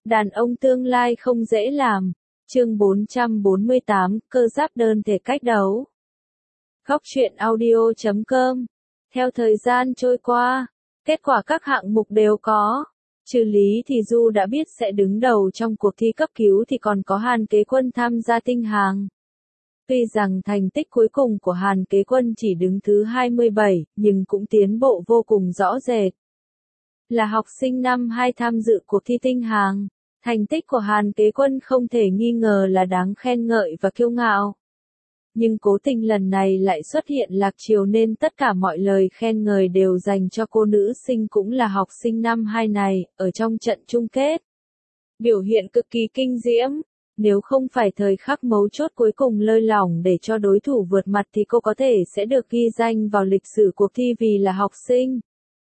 Đàn ông tương lai không dễ làm. Chương 448, cơ giáp đơn thể cách đấu. Góc truyện audio.com. Theo thời gian trôi qua, kết quả các hạng mục đều có. Trừ Lý thì Du đã biết sẽ đứng đầu trong cuộc thi cấp cứu thì còn có Hàn Kế Quân tham gia tinh hàng. Tuy rằng thành tích cuối cùng của Hàn Kế Quân chỉ đứng thứ 27, nhưng cũng tiến bộ vô cùng rõ rệt. Là học sinh năm 2 tham dự cuộc thi tinh hàng, thành tích của Hàn Kế Quân không thể nghi ngờ là đáng khen ngợi và kiêu ngạo. Nhưng cố tình lần này lại xuất hiện lạc chiều nên tất cả mọi lời khen ngợi đều dành cho cô nữ sinh cũng là học sinh năm 2 này, ở trong trận chung kết. Biểu hiện cực kỳ kinh diễm, nếu không phải thời khắc mấu chốt cuối cùng lơi lỏng để cho đối thủ vượt mặt thì cô có thể sẽ được ghi danh vào lịch sử cuộc thi vì là học sinh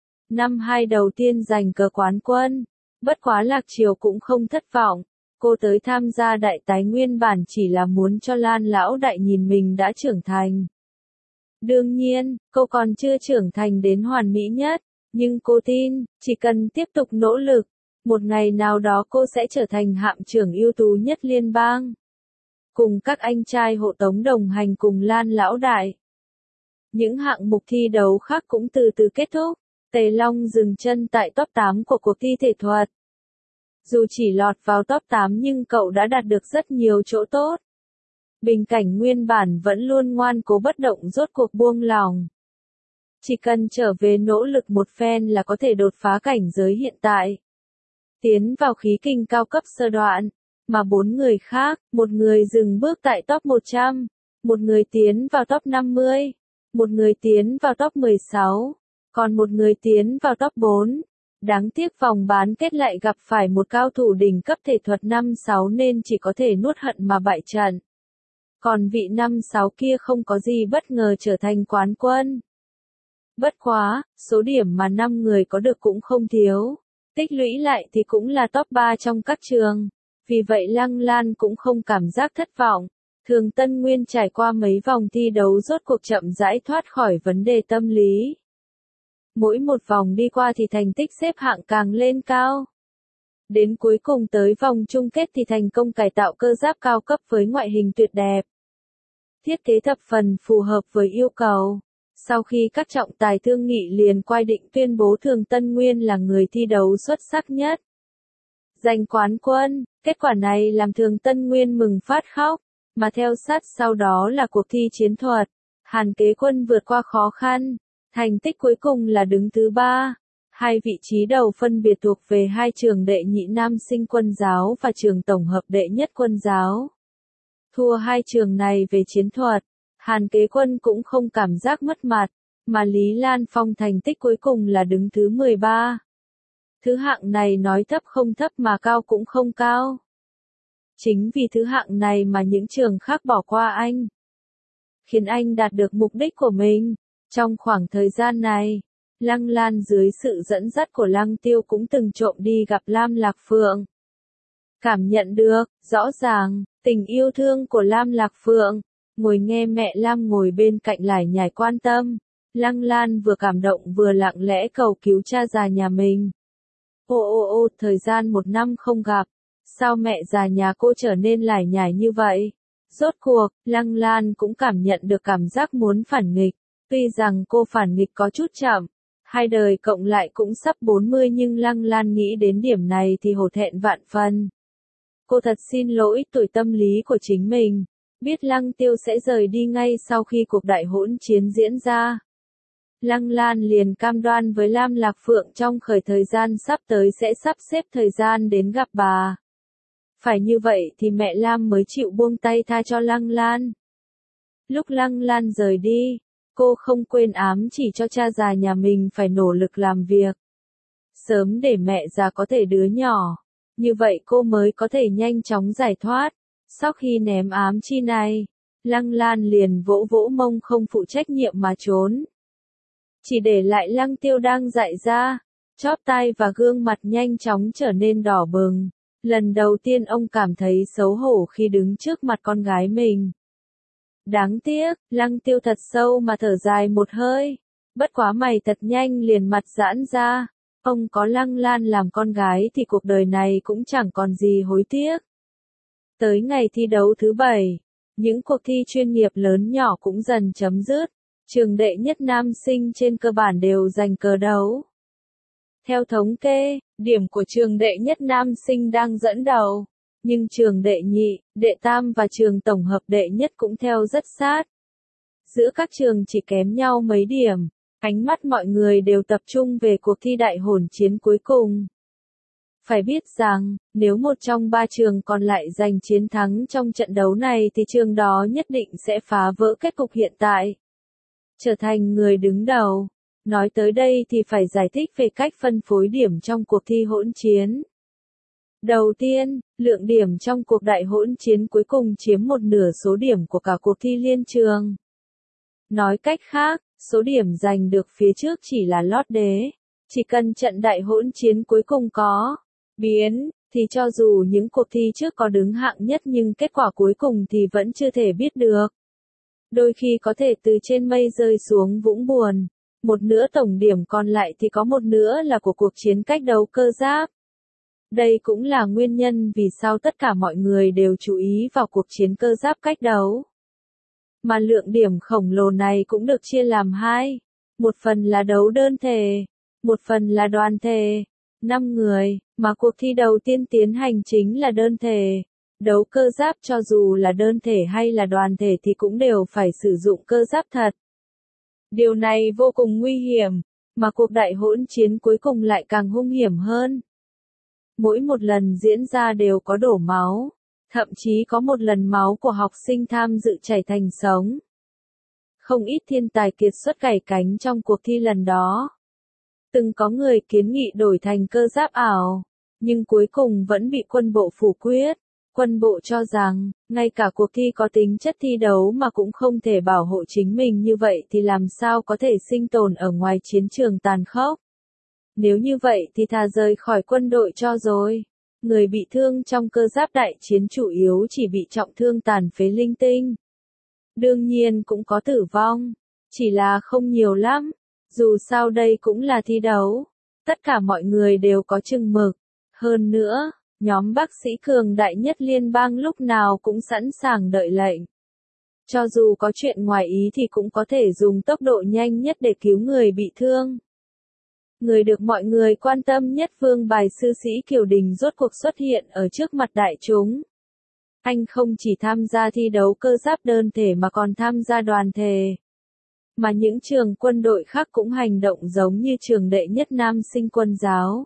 năm 2 đầu tiên giành cờ quán quân. Bất quá lạc chiều cũng không thất vọng. Cô tới tham gia đại tái nguyên bản chỉ là muốn cho Lan lão đại nhìn mình đã trưởng thành. Đương nhiên, cô còn chưa trưởng thành đến hoàn mỹ nhất, nhưng cô tin, chỉ cần tiếp tục nỗ lực, một ngày nào đó cô sẽ trở thành hạm trưởng ưu tú nhất liên bang. Cùng các anh trai hộ tống đồng hành cùng Lan lão đại. Những hạng mục thi đấu khác cũng từ từ kết thúc. Tề Long dừng chân tại top 8 của cuộc thi thể thuật. Dù chỉ lọt vào top 8 nhưng cậu đã đạt được rất nhiều chỗ tốt. Bình cảnh nguyên bản vẫn luôn ngoan cố bất động rốt cuộc buông lỏng. Chỉ cần trở về nỗ lực một phen là có thể đột phá cảnh giới hiện tại. Tiến vào khí kình cao cấp sơ đoạn, mà 4 người khác, một người dừng bước tại top 100, một người tiến vào top 50, một người tiến vào top 16. Còn một người tiến vào top 4. Đáng tiếc vòng bán kết lại gặp phải một cao thủ đỉnh cấp thể thuật 5-6 nên chỉ có thể nuốt hận mà bại trận. Còn vị 5-6 kia không có gì bất ngờ trở thành quán quân. Bất quá, số điểm mà 5 người có được cũng không thiếu. Tích lũy lại thì cũng là top 3 trong các trường. Vì vậy Lăng Lan cũng không cảm giác thất vọng. Thường Tân Nguyên trải qua mấy vòng thi đấu rốt cuộc chậm rãi thoát khỏi vấn đề tâm lý. Mỗi một vòng đi qua thì thành tích xếp hạng càng lên cao. Đến cuối cùng tới vòng chung kết thì thành công cải tạo cơ giáp cao cấp với ngoại hình tuyệt đẹp. Thiết kế thập phần phù hợp với yêu cầu. Sau khi các trọng tài thương nghị liền quay định tuyên bố Thường Tân Nguyên là người thi đấu xuất sắc nhất. Giành quán quân, kết quả này làm Thường Tân Nguyên mừng phát khóc, mà theo sát sau đó là cuộc thi chiến thuật. Hàn Kế Quân vượt qua khó khăn. Thành tích cuối cùng là đứng thứ 3. Hai vị trí đầu phân biệt thuộc về hai trường đệ nhị nam sinh quân giáo và trường tổng hợp đệ nhất quân giáo. Thua hai trường này về chiến thuật, Hàn Kế Quân cũng không cảm giác mất mặt, mà Lý Lan Phong thành tích cuối cùng là đứng thứ 13. Thứ hạng này nói thấp không thấp mà cao cũng không cao. Chính vì thứ hạng này mà những trường khác bỏ qua anh. Khiến anh đạt được mục đích của mình. Trong khoảng thời gian này, Lăng Lan dưới sự dẫn dắt của Lăng Tiêu cũng từng trộm đi gặp Lam Lạc Phượng. Cảm nhận được, rõ ràng, tình yêu thương của Lam Lạc Phượng, ngồi nghe mẹ Lam ngồi bên cạnh lải nhải quan tâm. Lăng Lan vừa cảm động vừa lặng lẽ cầu cứu cha già nhà mình. Ô, thời gian 1 năm không gặp, sao mẹ già nhà cô trở nên lải nhải như vậy? Rốt cuộc, Lăng Lan cũng cảm nhận được cảm giác muốn phản nghịch. Tuy rằng cô phản nghịch có chút chậm, hai đời cộng lại cũng sắp 40 nhưng Lăng Lan nghĩ đến điểm này thì hổ thẹn vạn phần. Cô thật xin lỗi tuổi tâm lý của chính mình, biết Lăng Tiêu sẽ rời đi ngay sau khi cuộc đại hỗn chiến diễn ra. Lăng Lan liền cam đoan với Lam Lạc Phượng trong khởi thời gian sắp tới sẽ sắp xếp thời gian đến gặp bà. Phải như vậy thì mẹ Lam mới chịu buông tay tha cho Lăng Lan. Lúc Lăng Lan rời đi, cô không quên ám chỉ cho cha già nhà mình phải nỗ lực làm việc. Sớm để mẹ già có thể đứa nhỏ. Như vậy cô mới có thể nhanh chóng giải thoát. Sau khi ném ám chi này, Lăng Lan liền vỗ vỗ mông không phụ trách nhiệm mà trốn. Chỉ để lại Lăng Tiêu đang dại ra. Chóp tai và gương mặt nhanh chóng trở nên đỏ bừng. Lần đầu tiên ông cảm thấy xấu hổ khi đứng trước mặt con gái mình. Đáng tiếc, Lăng Tiêu thật sâu mà thở dài một hơi. Bất quá mày thật nhanh liền mặt giãn ra. Ông có Lăng Lan làm con gái thì cuộc đời này cũng chẳng còn gì hối tiếc. Tới ngày thi đấu thứ 7, những cuộc thi chuyên nghiệp lớn nhỏ cũng dần chấm dứt. Trường đệ nhất nam sinh trên cơ bản đều giành cờ đấu. Theo thống kê, điểm của trường đệ nhất nam sinh đang dẫn đầu, nhưng trường đệ nhị, đệ tam và trường tổng hợp đệ nhất cũng theo rất sát. Giữa các trường chỉ kém nhau mấy điểm, ánh mắt mọi người đều tập trung về cuộc thi đại hỗn chiến cuối cùng. Phải biết rằng, nếu một trong ba trường còn lại giành chiến thắng trong trận đấu này thì trường đó nhất định sẽ phá vỡ kết cục hiện tại, trở thành người đứng đầu. Nói tới đây thì phải giải thích về cách phân phối điểm trong cuộc thi hỗn chiến. Đầu tiên, lượng điểm trong cuộc đại hỗn chiến cuối cùng chiếm một nửa số điểm của cả cuộc thi liên trường. Nói cách khác, số điểm giành được phía trước chỉ là lót đế. Chỉ cần trận đại hỗn chiến cuối cùng có biến, thì cho dù những cuộc thi trước có đứng hạng nhất nhưng kết quả cuối cùng thì vẫn chưa thể biết được. Đôi khi có thể từ trên mây rơi xuống vũng buồn. Một nửa tổng điểm còn lại thì có một nửa là của cuộc chiến cách đấu cơ giáp. Đây cũng là nguyên nhân vì sao tất cả mọi người đều chú ý vào cuộc chiến cơ giáp cách đấu. Mà lượng điểm khổng lồ này cũng được chia làm hai. Một phần là đấu đơn thể, một phần là đoàn thể. 5 người, mà cuộc thi đầu tiên tiến hành chính là đơn thể. Đấu cơ giáp cho dù là đơn thể hay là đoàn thể thì cũng đều phải sử dụng cơ giáp thật. Điều này vô cùng nguy hiểm, mà cuộc đại hỗn chiến cuối cùng lại càng hung hiểm hơn. Mỗi một lần diễn ra đều có đổ máu, thậm chí có một lần máu của học sinh tham dự chảy thành sống. Không ít thiên tài kiệt xuất cày cánh trong cuộc thi lần đó. Từng có người kiến nghị đổi thành cơ giáp ảo, nhưng cuối cùng vẫn bị quân bộ phủ quyết. Quân bộ cho rằng, ngay cả cuộc thi có tính chất thi đấu mà cũng không thể bảo hộ chính mình như vậy thì làm sao có thể sinh tồn ở ngoài chiến trường tàn khốc. Nếu như vậy thì thà rời khỏi quân đội cho rồi. Người bị thương trong cơ giáp đại chiến chủ yếu chỉ bị trọng thương tàn phế linh tinh. Đương nhiên cũng có tử vong, chỉ là không nhiều lắm. Dù sao đây cũng là thi đấu, tất cả mọi người đều có chừng mực. Hơn nữa, nhóm bác sĩ cường đại nhất liên bang lúc nào cũng sẵn sàng đợi lệnh. Cho dù có chuyện ngoài ý thì cũng có thể dùng tốc độ nhanh nhất để cứu người bị thương. Người được mọi người quan tâm nhất vương bài sư sĩ Kiều Đình rốt cuộc xuất hiện ở trước mặt đại chúng. Anh không chỉ tham gia thi đấu cơ giáp đơn thể mà còn tham gia đoàn thể. Mà những trường quân đội khác cũng hành động giống như trường đệ nhất nam sinh quân giáo.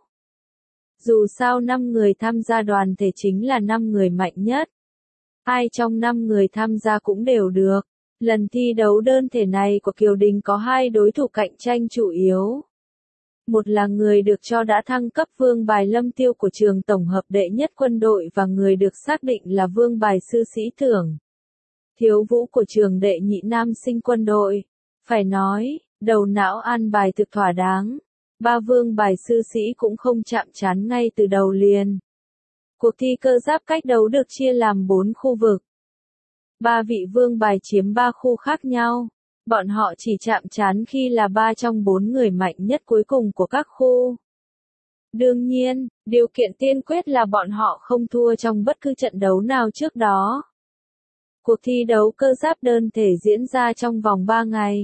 Dù sao 5 người tham gia đoàn thể chính là 5 người mạnh nhất. Ai trong 5 người tham gia cũng đều được. Lần thi đấu đơn thể này của Kiều Đình có 2 đối thủ cạnh tranh chủ yếu. Một là người được cho đã thăng cấp vương bài Lâm Tiêu của trường tổng hợp đệ nhất quân đội và người được xác định là vương bài sư sĩ thưởng Thiếu Vũ của trường đệ nhị nam sinh quân đội. Phải nói, đầu não an bài thực thỏa đáng. 3 vương bài sư sĩ cũng không chạm trán ngay từ đầu liền. Cuộc thi cơ giáp cách đấu được chia làm 4 khu vực. 3 vị vương bài chiếm 3 khu khác nhau. Bọn họ chỉ chạm trán khi là 3 trong 4 người mạnh nhất cuối cùng của các khu. Đương nhiên, điều kiện tiên quyết là bọn họ không thua trong bất cứ trận đấu nào trước đó. Cuộc thi đấu cơ giáp đơn thể diễn ra trong vòng 3 ngày.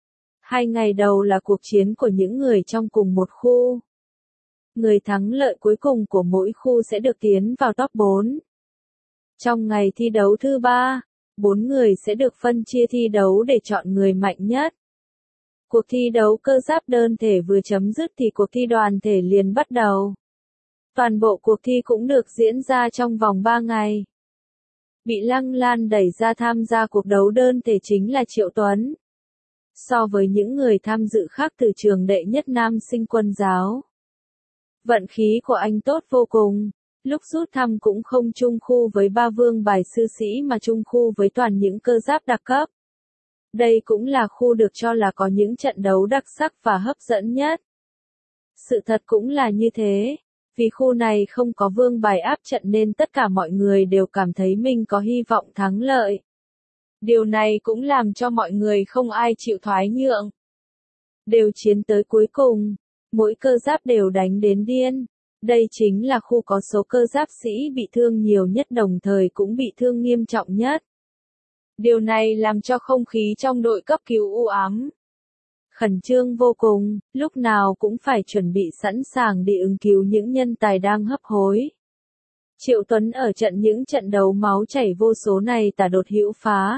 2 ngày đầu là cuộc chiến của những người trong cùng một khu. Người thắng lợi cuối cùng của mỗi khu sẽ được tiến vào top 4. Trong ngày thi đấu thứ 3, 4 người sẽ được phân chia thi đấu để chọn người mạnh nhất. Cuộc thi đấu cơ giáp đơn thể vừa chấm dứt thì cuộc thi đoàn thể liền bắt đầu. Toàn bộ cuộc thi cũng được diễn ra trong vòng 3 ngày. Bị Lăng Lan đẩy ra tham gia cuộc đấu đơn thể chính là Triệu Tuấn. So với những người tham dự khác từ trường đệ nhất nam sinh quân giáo, vận khí của anh tốt vô cùng. Lúc rút thăm cũng không chung khu với 3 vương bài sư sĩ mà chung khu với toàn những cơ giáp đặc cấp. Đây cũng là khu được cho là có những trận đấu đặc sắc và hấp dẫn nhất. Sự thật cũng là như thế. Vì khu này không có vương bài áp trận nên tất cả mọi người đều cảm thấy mình có hy vọng thắng lợi. Điều này cũng làm cho mọi người không ai chịu thoái nhượng. Đều chiến tới cuối cùng. mỗi cơ giáp đều đánh đến điên. Đây chính là khu có số cơ giáp sĩ bị thương nhiều nhất đồng thời cũng bị thương nghiêm trọng nhất. Điều này làm cho không khí trong đội cấp cứu u ám. Khẩn trương vô cùng, lúc nào cũng phải chuẩn bị sẵn sàng để ứng cứu những nhân tài đang hấp hối. Triệu Tuấn ở trận những trận đấu máu chảy vô số này tả đột hữu phá.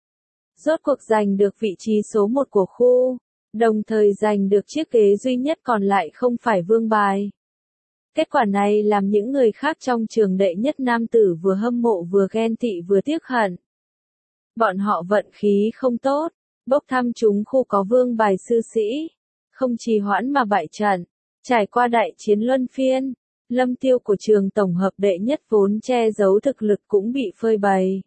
Rốt cuộc giành được vị trí số 1 của khu, đồng thời giành được chiếc ghế duy nhất còn lại không phải vương bài. Kết quả này làm những người khác trong trường đệ nhất nam tử vừa hâm mộ vừa ghen tị vừa tiếc hận. Bọn họ vận khí không tốt, bốc thăm trúng khu có vương bài sư sĩ, không trì hoãn mà bại trận, trải qua đại chiến luân phiên, lâm tiêu của trường tổng hợp đệ nhất vốn che giấu thực lực cũng bị phơi bày.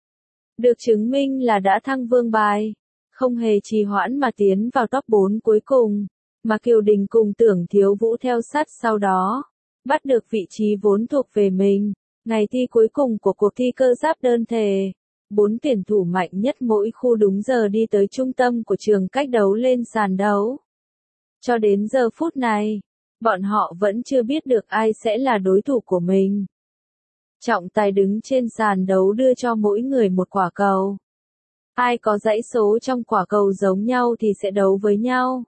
Được chứng minh là đã thăng vương bài, không hề trì hoãn mà tiến vào top 4 cuối cùng, mà Kiều Đình cùng Tưởng Thiếu Vũ theo sát sau đó, bắt được vị trí vốn thuộc về mình. Ngày thi cuối cùng của cuộc thi cơ giáp đơn thể, 4 tuyển thủ mạnh nhất mỗi khu đúng giờ đi tới trung tâm của trường cách đấu lên sàn đấu. Cho đến giờ phút này, bọn họ vẫn chưa biết được ai sẽ là đối thủ của mình. Trọng tài đứng trên sàn đấu đưa cho mỗi người một quả cầu. Ai có dãy số trong quả cầu giống nhau thì sẽ đấu với nhau.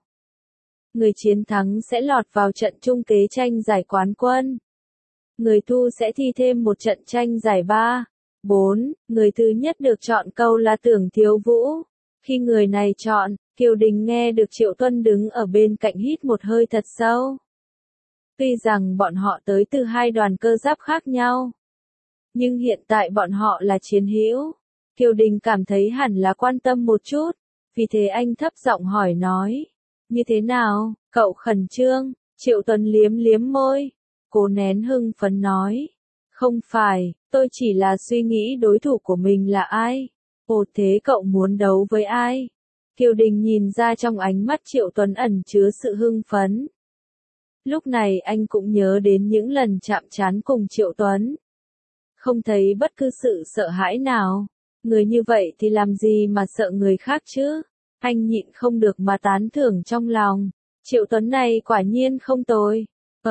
Người chiến thắng sẽ lọt vào trận chung kết tranh giải quán quân. Người thua sẽ thi thêm một trận tranh giải 3, 4, người thứ nhất được chọn câu là Tưởng Thiếu Vũ. Khi người này chọn, Kiều Đình nghe được Triệu Tuân đứng ở bên cạnh hít một hơi thật sâu. Tuy rằng bọn họ tới từ hai đoàn cơ giáp khác nhau, nhưng hiện tại bọn họ là chiến hữu. Kiều Đình cảm thấy hẳn là quan tâm một chút, vì thế anh thấp giọng hỏi nói. Như thế nào, cậu khẩn trương? Triệu Tuân liếm liếm môi, cố nén hưng phấn nói. Không phải, tôi chỉ là suy nghĩ đối thủ của mình là ai. Ồ thế cậu muốn đấu với ai? Kiều Đình nhìn ra trong ánh mắt Triệu Tuấn ẩn chứa sự hưng phấn. Lúc này anh cũng nhớ đến những lần chạm trán cùng Triệu Tuấn. Không thấy bất cứ sự sợ hãi nào. Người như vậy thì làm gì mà sợ người khác chứ? Anh nhịn không được mà tán thưởng trong lòng. Triệu Tuấn này quả nhiên không tồi.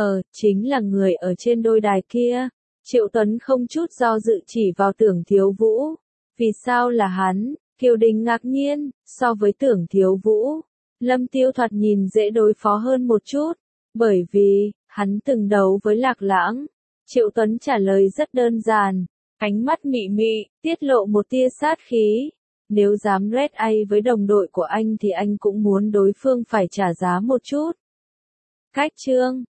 Chính là người ở trên đôi đài kia. Triệu Tuấn không chút do dự chỉ vào Tưởng Thiếu Vũ. Vì sao là hắn? Kiều Đình ngạc nhiên, so với Tưởng Thiếu Vũ, Lâm Tiêu thoạt nhìn dễ đối phó hơn một chút. Bởi vì, hắn từng đấu với Lạc Lãng. Triệu Tuấn trả lời rất đơn giản. Ánh mắt mị mị, tiết lộ một tia sát khí. Nếu dám red ai với đồng đội của anh thì anh cũng muốn đối phương phải trả giá một chút. Cách chương